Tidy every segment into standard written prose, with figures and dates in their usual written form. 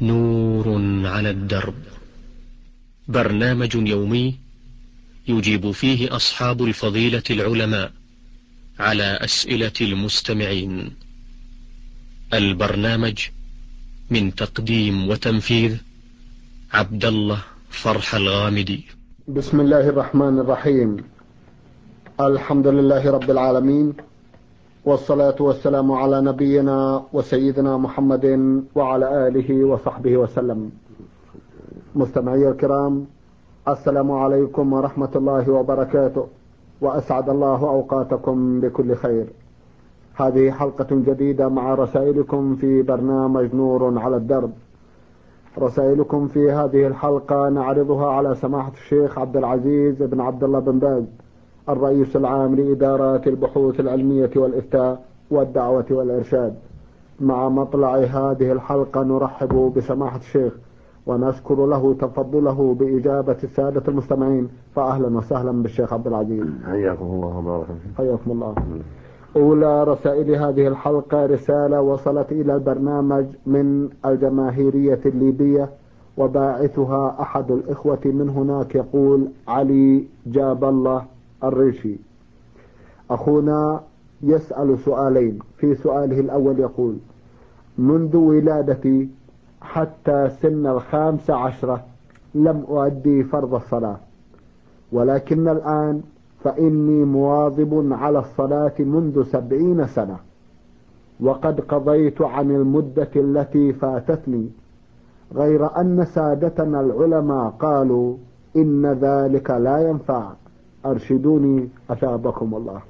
نور على الدرب، برنامج يومي يجيب فيه أصحاب الفضيلة العلماء على أسئلة المستمعين. البرنامج من تقديم وتنفيذ عبد الله فرح الغامدي. بسم الله الرحمن الرحيم. الحمد لله رب العالمين، والصلاة والسلام على نبينا وسيدنا محمد وعلى آله وصحبه وسلم. مستمعي الكرام، السلام عليكم ورحمة الله وبركاته، وأسعد الله أوقاتكم بكل خير. هذه حلقة جديدة مع رسائلكم في برنامج نور على الدرب. رسائلكم في هذه الحلقة نعرضها على سماحة الشيخ عبد العزيز بن عبد الله بن باز، الرئيس العام لإدارات البحوث العلمية والإفتاء والدعوة والإرشاد. مع مطلع هذه الحلقة نرحب بسماحة الشيخ ونشكر له تفضله بإجابة السادة المستمعين، فأهلا وسهلا بالشيخ عبد العزيز. حياكم الله وبارك فيكم. حياكم الله. أولى رسائل هذه الحلقة رسالة وصلت إلى البرنامج من الجماهيرية الليبية، وباعثها أحد الإخوة من هناك، يقول علي جاب الله الريشي. أخونا يسأل سؤالين. في سؤاله الأول يقول: منذ ولادتي حتى سن 15 لم أؤدي فرض الصلاة، ولكن الآن فإني مواظب على الصلاة منذ 70 سنة، وقد قضيت عن المدة التي فاتتني، غير أن سادتنا العلماء قالوا إن ذلك لا ينفع. أرشدوني أثابكم الله.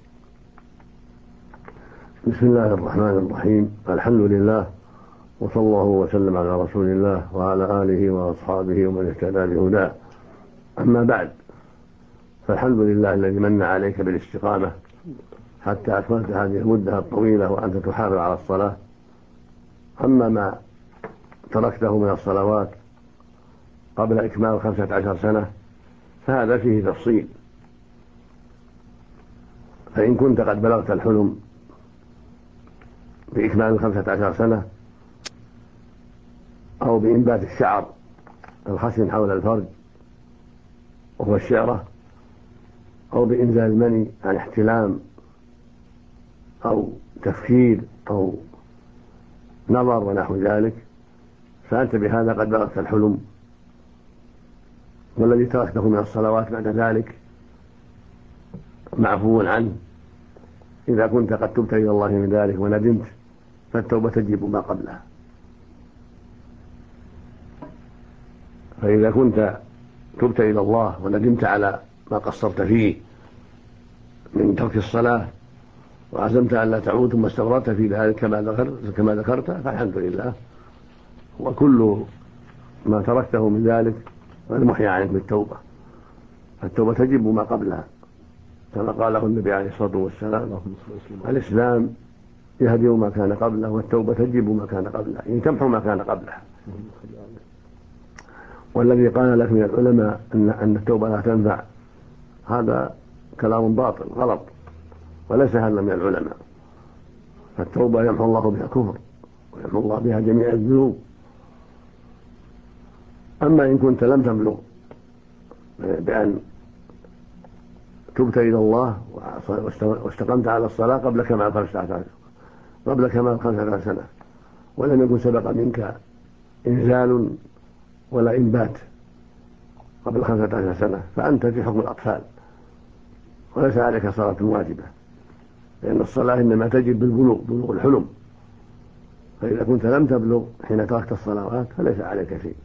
بسم الله الرحمن الرحيم. الحمد لله، وصلى الله وسلم على رسول الله وعلى آله وأصحابه ومن اهتدى بهداه. أما بعد، فالحمد لله الذي من عليك بالاستقامة حتى أكملت هذه المدة الطويلة وأنت تحافظ على الصلاة. أما ما تركته من الصلوات قبل إكمال 15 سنة فهذا فيه تفصيل. فإن كنت قد بلغت الحلم بإكمال 15 سنة، أو بإنبات الشعر الخشن حول الفرج وهو الشعرة، أو بإنزال المني عن احتلام أو تفكير أو نظر ونحو ذلك، فأنت بهذا قد بلغت الحلم. والذي تركته من الصلوات بعد ذلك معفو عنه إذا كنت قد تبت إلى الله من ذلك وندمت، فالتوبة تجب ما قبلها. فإذا كنت تبت إلى الله وندمت على ما قصرت فيه من ترك الصلاة وعزمت أن لا تعود ثم استغرقت في ذلك كما ذكرت، فالحمد لله. وكل ما تركته من ذلك فالمحيا عنك بالتوبة، فالتوبة تجب ما قبلها، كما قاله النبي عليه الصلاة والسلام: الإسلام يهدم ما كان قبله، والتوبة تجب ما كان قبلها، يعني تمحو ما كان قبلها. والذي قال لك من العلماء أن التوبة لا تنفع، هذا كلام باطل غلط، وليس هذا من العلماء. فالتوبة يمحو الله بها الكفر ويمحو الله بها جميع الذنوب. أما إن كنت لم تبلغ بأن تبت إلى الله واستقمت على الصلاة قبل كمال 15 سنة، ولم يكن سبق منك إنزال ولا إنبات قبل 15 سنة، فأنت في حكم الأطفال وليس عليك صلاة واجبة، لأن الصلاة إنما تجب بالبلوغ، بلوغ الحلم. فإذا كنت لم تبلغ حين تركت الصلوات فليس عليك شيء،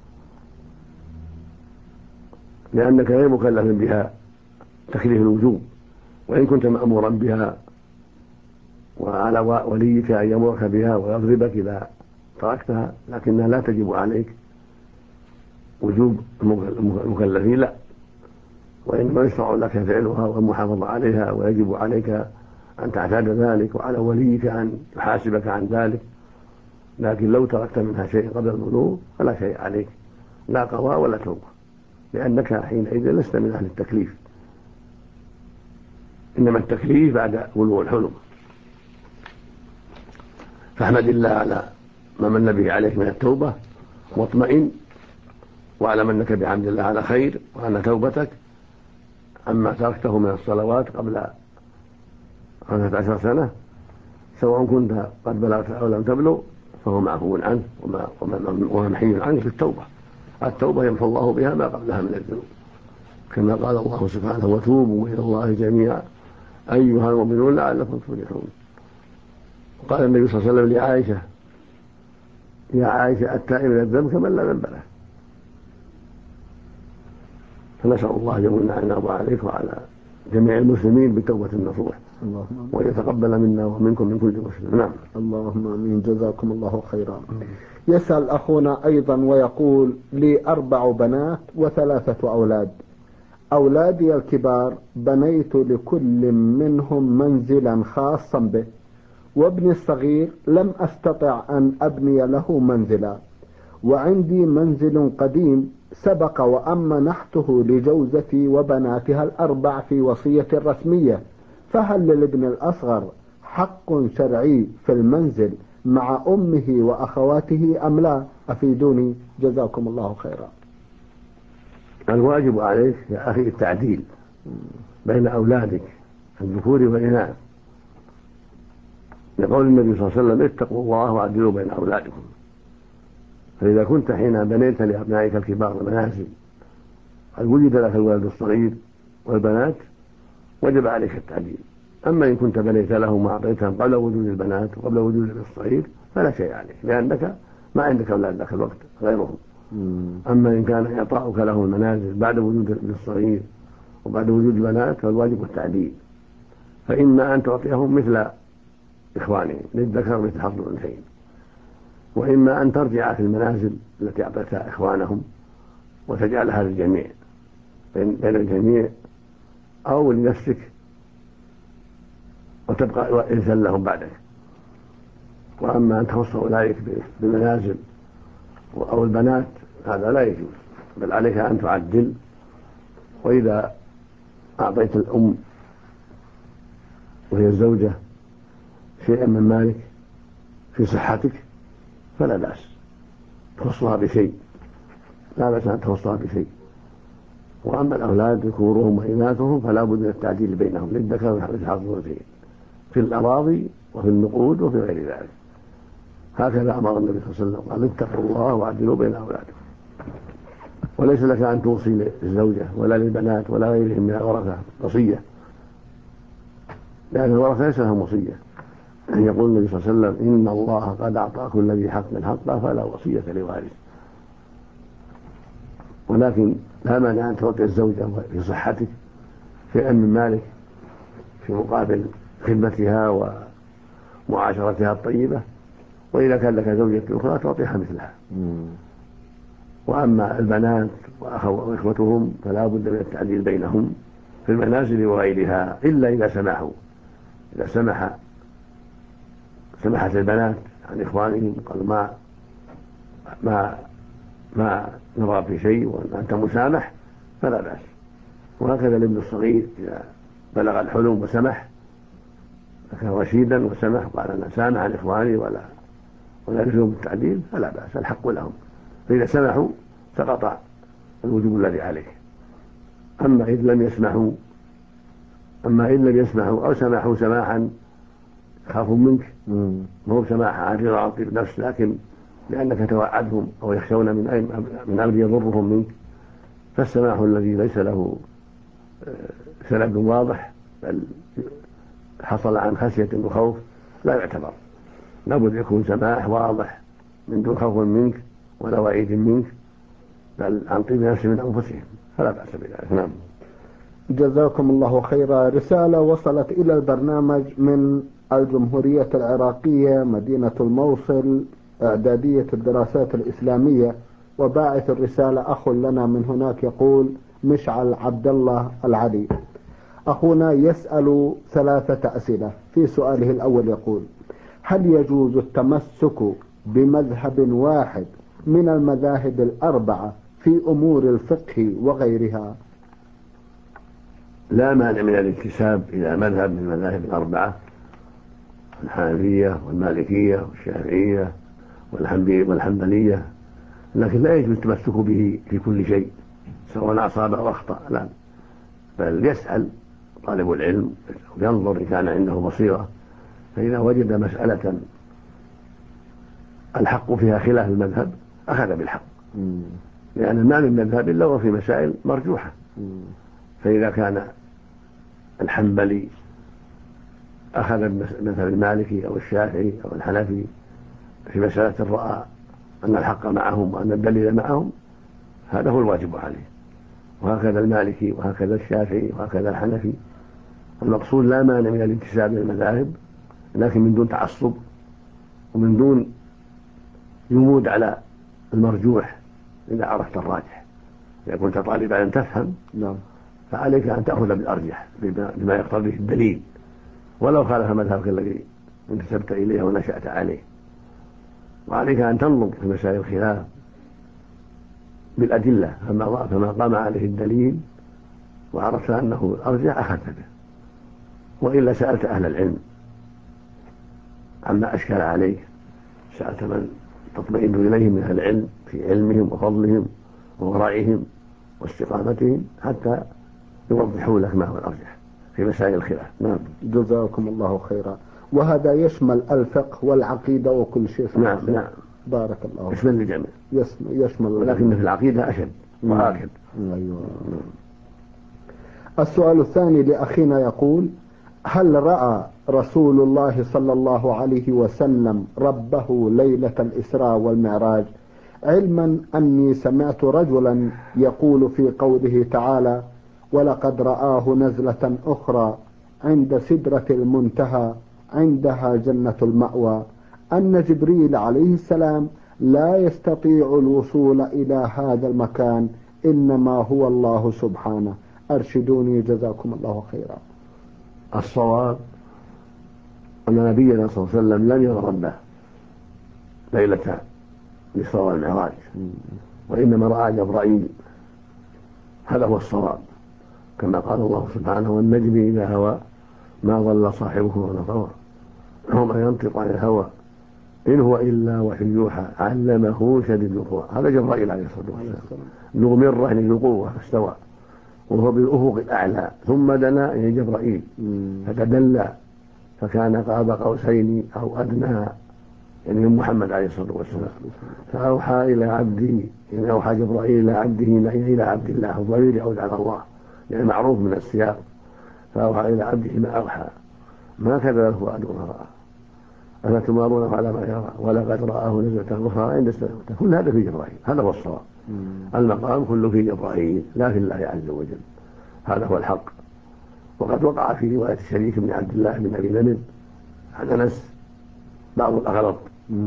لأنك غير مكلف بها تكليف الوجوب، وإن كنت مأمورا بها وعلى وليك أن يأمرك بها ويضربك إذا تركتها، لكنها لا تجب عليك وجوب المكلفين، لا، وإنما يشرع لك فعلها والمحافظة عليها، ويجب عليك أن تعتاد ذلك، وعلى وليك أن يحاسبك عن ذلك. لكن لو تركت منها شيء قبل البلوغ فلا شيء عليك، لا قضاء ولا توبة، لأنك حينئذ لست من أهل التكليف، إنما التكليف بعد بلوغ الحلم. فاحمد الله على ما من به عليك من التوبة مطمئن، واعلم أنك بحمد الله على خير، وأن توبتك عما تركته من الصلوات قبل 15 سنة سواء كنت قد بلغت أو لم تبلغ فهو معفو عنه ومحي عنه في التوبة. التوبة يمحو الله بها ما قبلها من الذنوب، كما قال الله سبحانه: وتوبوا إلى الله جميعا أيها المؤمنون لعلكم تفلحون. وقال النبي صلى الله عليه وسلم لعائشة: يا عائشة التائب من الذنب كمن لا ذنب له. فنسأل الله يمن علينا وعليك وعلى جميع المسلمين بتوبة النصوح، ويتقبل منا ومنكم من كل مسلم. نعم. اللهم آمين. جزاكم الله خيرا. يسأل أخونا أيضا ويقول: لي 4 بنات و3 أولاد. أولادي الكبار بنيت لكل منهم منزلا خاصا به، وابني الصغير لم أستطع أن أبني له منزلا، وعندي منزل قديم سبق وأن منحته لجوزتي وبناتها ال4 في وصية رسمية، فهل للابن الأصغر حق شرعي في المنزل مع أمه وأخواته أم لا؟ أفيدوني جزاكم الله خيرا. الواجب عليك يا أخي التعديل بين أولادك الذكور والإناث، لقول النبي صلى الله عليه وسلم: اتقوا الله وعدلوا بين أولادكم. فإذا كنت حين بنيت لأبنائك الكبار منازل قد وجد لك الولد الصغير والبنات وجب عليك التعديل. أما إن كنت بنيت لهم وأعطيتهم قبل وجود البنات وقبل وجود الابن الصغير فلا شيء عليك، لأنك ما عندك أولاد ذاك الوقت غيرهم. أما إن كان إعطاؤك له المنازل بعد وجود الابن الصغير وبعد وجود البنات فالواجب التعديل، فإما أن تعطيهم مثل إخوانهم للذكر مثل حظ الأنثيين، وإما أن ترجع في المنازل التي أعطيتها إخوانهم وتجعلها للجميع بين الجميع أو لنفسك وتبقى إرثا لهم بعدك. وأما أن تخص أولئك بالمنازل أو البنات هذا لا يجوز، بل عليك أن تعدل. وإذا أعطيت الأم وهي الزوجة شيئا من مالك في صحتك فلا بأس تخصها بشيء، لا بأس أن تخصها بشيء. وأما الأولاد ذكورهم وإناثهم فلا بد من التعديل بينهم للذكر مثل حظ الأنثيين في الأراضي وفي النقود وفي غير ذلك. هكذا أمر النبي صلى الله عليه وسلم: قال: اتقوا الله وعدلوا بين أولادكم. وليس لك أن توصي للزوجة ولا للبنات ولا غيرهم من الورثة وصية، لأن الورثة ليس لهم وصية. يقول النبي صلى الله عليه وسلم: إن الله قد أعطى كل ذي حق حقه فلا وصية لوارث. ولكن لا مانع أن تعطي الزوجة في صحتك شيئا من مالك في مقابل خدمتها ومعاشرتها الطيبة، وإذا كان لك زوجة أخرى تعطيها مثلها. وأما البنات وإخوتهم فلا بد من التعديل بينهم في المنازل وغيرها، إلا إذا سمحوا. إذا سمحت البنات عن إخوانهم قالوا ما نرى في شيء وأنت مسامح فلا بأس. وهكذا الابن الصغير إذا بلغ الحلم وسمح فكان رشيدا وسمح وقال: أنا سامح عن إخواني ولا يلزم بالتعديل فلا بأس، الحق لهم. فإذا سمحوا سقط الوجوب الذي عليه. أما إذ لم يسمحوا أو سمحوا سماحا خافوا منك، مو سماح عن رضا النفس، لكن لأنك توعدهم أو يخشون من أمر يضرهم منك، فالسماح الذي ليس له سند واضح بل حصل عن خشية وخوف لا يعتبر. لابد يكون سماح واضح من دون خوف منك ولا وعيد منك، بل عن طيب نفس من أنفسهم، فلا بأس بذلك. نعم. جزاكم الله خيرا. رسالة وصلت إلى البرنامج من الجمهورية العراقية مدينة الموصل، إعدادية الدراسات الإسلامية، وباعث الرسالة أخ لنا من هناك يقول: مشعل عبد الله العلي. أخونا يسأل 3 أسئلة. في سؤاله الأول يقول: هل يجوز التمسك بمذهب واحد من المذاهب ال4 في أمور الفقه وغيرها؟ لا مانع من الانتساب إلى مذهب من المذاهب ال4: الحنفية والمالكية والشافعية والحنبلية، لكن لا يجوز التمسك به في كل شيء سواء أصاب أو أخطأ، لا، بل يسأل طالب العلم وينظر إن كان عنده بصيرة، فإذا وجد مسألة الحق فيها خلاف المذهب أخذ بالحق، لأن ما من مذهب إلا وفي مسائل مرجوحة. فإذا كان الحنبلي أخذ مثل المالكي أو الشافعي أو الحنفي في مسألة رأى أن الحق معهم وأن الدليل معهم، هذا هو الواجب عليه، وهكذا المالكي وهكذا الشافعي وهكذا الحنفي. المقصود لا مانع من الانتساب إلى المذاهب، لكن من دون تعصب ومن دون جمود على المرجوح. إذا عرفت الراجح، إذا كنت طالبا أن تفهم فعليك أن تأخذ بالأرجح بما يقتضيه الدليل، ولو خالف مذهبك الذي انتسبت إليه ونشأت عليه. وعليك أن تنظر في مسائل الخلاف بالأدلة، فما قام عليه الدليل وعرفت أنه الأرجح أخذت به، وإلا سألت أهل العلم عما أشكل عليك، سألت من تطمئن إليهم من أهل العلم في علمهم وفضلهم وورعهم واستقامتهم حتى يوضحوا لك ما هو الأرجح في مسائل الخلاف. نعم، جزاكم الله خيرا. وهذا يشمل الفقه والعقيدة وكل شيء. نعم نعم، بارك الله. يشمل الجميع، يشمل، ولكن في العقيدة أشد وآكد. أيوة. السؤال الثاني لأخينا يقول: هل رأى رسول الله صلى الله عليه وسلم ربه ليلة الإسراء والمعراج؟ علما أني سمعت رجلا يقول في قوله تعالى: ولقد رآه نزلة أخرى عند سدرة المنتهى عندها جنة المأوى، أن جبريل عليه السلام لا يستطيع الوصول إلى هذا المكان، إنما هو الله سبحانه. أرشدوني جزاكم الله خيرا. الصواب أن نبينا صلى الله عليه وسلم لم يرى ربه ليلة الإسراء والمعراج، وإنما رأى جبرائيل، هذا هو الصواب، كما قال الله سبحانه: والنجم إذا هوى ما ضل صاحبكم وما غوى وما ينطق عن الهوى إن هو إلا وحي يوحى علمه شديد القوى. هذا جبرائيل عليه الصلاة والسلام، ذو مرة ذو قوة فاستوى، وهو بالأفق الأعلى، ثم دنا إلى جبرائيل فتدلى فكان قاب قوسين أو أدنى، يعني محمد عليه الصلاة والسلام. فأوحى إلى عبده، يعني أوحى جبرائيل إلى عبده إلى عبد الله، الضمير يعود على الله يعني معروف من السياق. فأوحى إلى عبده ما أوحى، ما كذب الفؤاد ما رأى أفتمارونه على ما يرى ولقد رآه نزلة أخرى عند سدرة. كل هذا في جبرائيل، هذا هو الصواب. المقام كله في جبرائيل لا في الله عز وجل، هذا هو الحق. وقد وقع في رواية شريك بن عبد الله بن أبي نمر عن أنس بعض الأغلاط،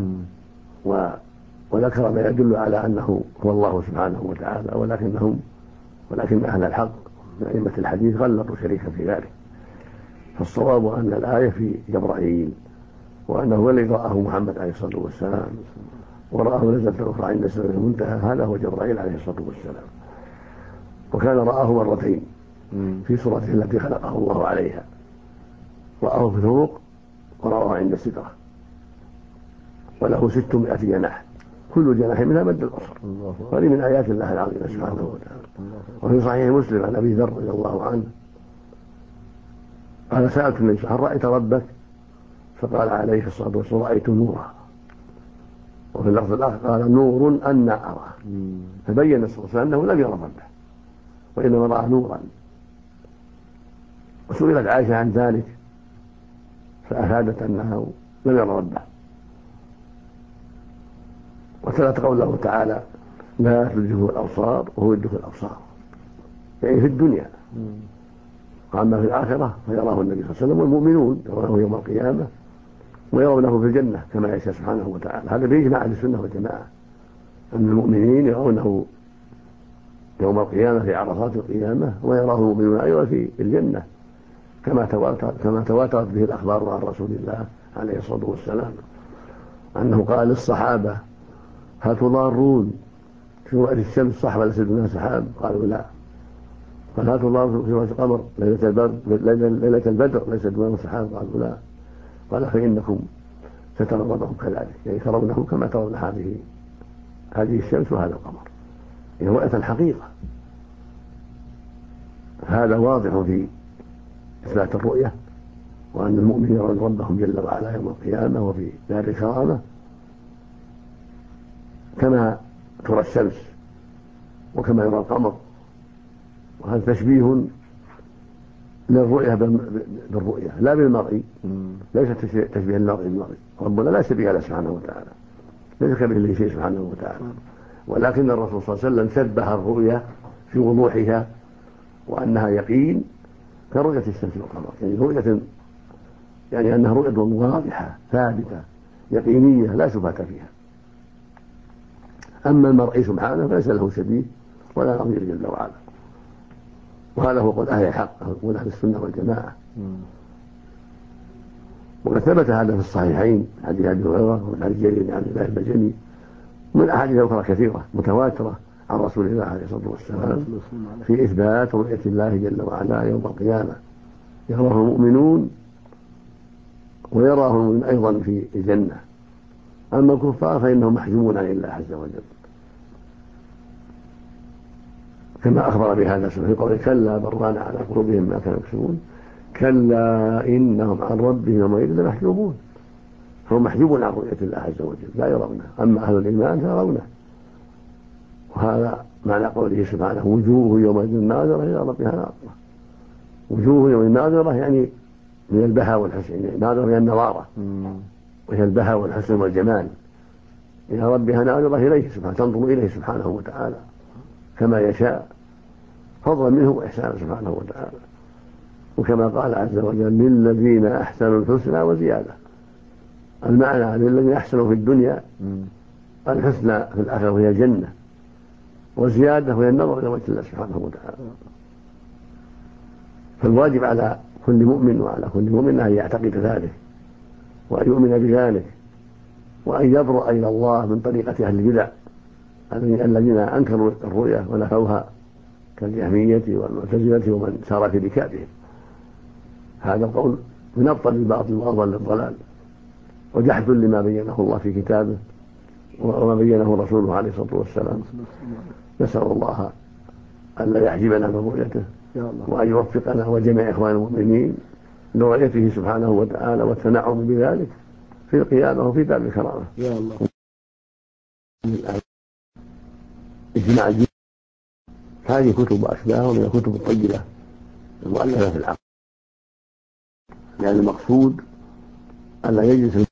وذكر ما يدل على أنه هو الله سبحانه وتعالى، ولكن أهل الحق من أئمة الحديث غلطوا شريكا في ذلك. فالصواب أن الآية في جبرائيل، وأنه هو الذي رآه محمد عليه الصلاة والسلام، ورآه نزلة أخرى عند سدرة المنتهى، هذا هو جبرائيل عليه الصلاة والسلام. وكان رآه مرتين في صورته التي خلقه الله عليها، رآه في الفوق ورآه عند السدرة، وله 600 جناح، كل جناح منها مد البصر، وهذه من آيات الله العظيمة سبحانه وتعالى. وفي صحيح مسلم عن أبي ذر رضي الله عنه قال: سألت النبي: هل رأيت ربك؟ فقال عليه الصلاة والسلام: رأيت نورا. وفي اللفظ الآخر قال: نور أن أراه. فبين صلى الله عليه وسلم أنه لم يرى ربه، وإنما رأى نورا. وسئلت عائشة عن ذلك فأفادت أنه لم يرى ربه، وتلت قوله تعالى: لا تدركه الأبصار وهو يدرك الأبصار، يعني في الدنيا. وأما في الآخرة فيراه النبي صلى الله عليه وسلم والمؤمنون يرونه يوم القيامة ويرونه في الجنة كما يشاء سبحانه وتعالى. هذا بإجماع أهل السنة والجماعة أن المؤمنين يرونه يوم القيامة في عرصات القيامة، ويراه المؤمنون أيضا في الجنة كما تواترت به الأخبار عن رسول الله عليه الصلاة والسلام أنه قال للصحابة: هل تضارون في رؤية الشمس صح وليس دونها سحاب؟ قالوا: لا. قال: هل تضارون في رؤية القمر ليلة البدر ليس دونها سحاب؟ قالوا: لا. قال: فإنكم سترون ربكم كذلك، يعني ترونه كما ترون هذه الشمس وهذا القمر، يعني رؤية الحقيقة. هذا واضح في إثبات الرؤية، وأن المؤمن يرون ربهم جل وعلا يوم القيامة وفي دار الكرامة كما ترى الشمس وكما يرى القمر. وهذا تشبيه للرؤية بالرؤية لا بالمرئي، ليس تشبيه المرئي بالمرئي. ربنا لا شبيه له سبحانه وتعالى، ليس كمثله شيء سبحانه وتعالى، ولكن الرسول صلى الله عليه وسلم شبه الرؤيا في وضوحها وأنها يقين كرؤية الشمس والقمر، يعني رؤية، يعني أنها رؤية واضحة ثابتة يقينية لا شبهة فيها. أما المرئي سبحانه فليس له شبيه ولا نظير جل وعلا، وهذا هو قول أهل الحق، قول أهل السنة والجماعة. وقد ثبت هذا في الصحيحين، حديث أبي هريرة ومن حديث جرير بن عبد الله البجلي ومن أحاديث أخرى كثيرة متواترة عن رسول الله عليه الصلاة والسلام في إثبات رؤية الله جل وعلا يوم القيامة، يراه المؤمنون ويراهم أيضا في الجنة. أما الكفار فإنهم محجوبون عن الله عز وجل، كما أخبر بهذا في قوله كلا بل ران على قلوبهم ما كانوا يكسبون كلا إنهم عن ربهم يومئذ لمحجوبون. فهم محجوبون عن رؤية الله عز وجل لا يرونه، أما أهل الإيمان فيرونه. وهذا معنى قوله سبحانه وجوه يومئذ ناظرة إلى ربها ناظرة. وجوه يومئذ ناظرة يعني من البهاء والحسن، يعني ناظرة من النظارة وهي البهاء والحسن والجمال، إلى ربها ناظرة إليه سبحانه، تنظر إليه سبحانه وتعالى كما يشاء فضلا منه وإحسانا سبحانه وتعالى. وكما قال عز وجل للذين أحسنوا الحسنى وزيادة، المعنى للذين أحسنوا في الدنيا الحسنى في الآخرة وهي الجنة، وزيادة وهي النظر إلى وجه الله سبحانه وتعالى. فالواجب على كل مؤمن وعلى كل مؤمن أن يعتقد ذلك وأن يؤمن بذلك وأن يبرأ إلى الله من طريقة أهل البدع الذين أنكروا الرؤيا ونفوها كالجهمية والمعتزلة ومن سار في ركابهم. هذا القول من أبطل الباطل وأضل الضلال وجحد لما بينه الله في كتابه وما بينه رسوله عليه الصلاة والسلام. نسأل الله ألا يحجبنا من رؤيته وأن يوفقنا وجميع إخوان المؤمنين لرؤيته سبحانه وتعالى والتنعم بذلك في القيامة وفي دار الكرامة. يا الله. إجماع الدين هذه كتب أشباهها من الكتب الطيبة المؤلفة في العقل، لأن المقصود ألا يجلس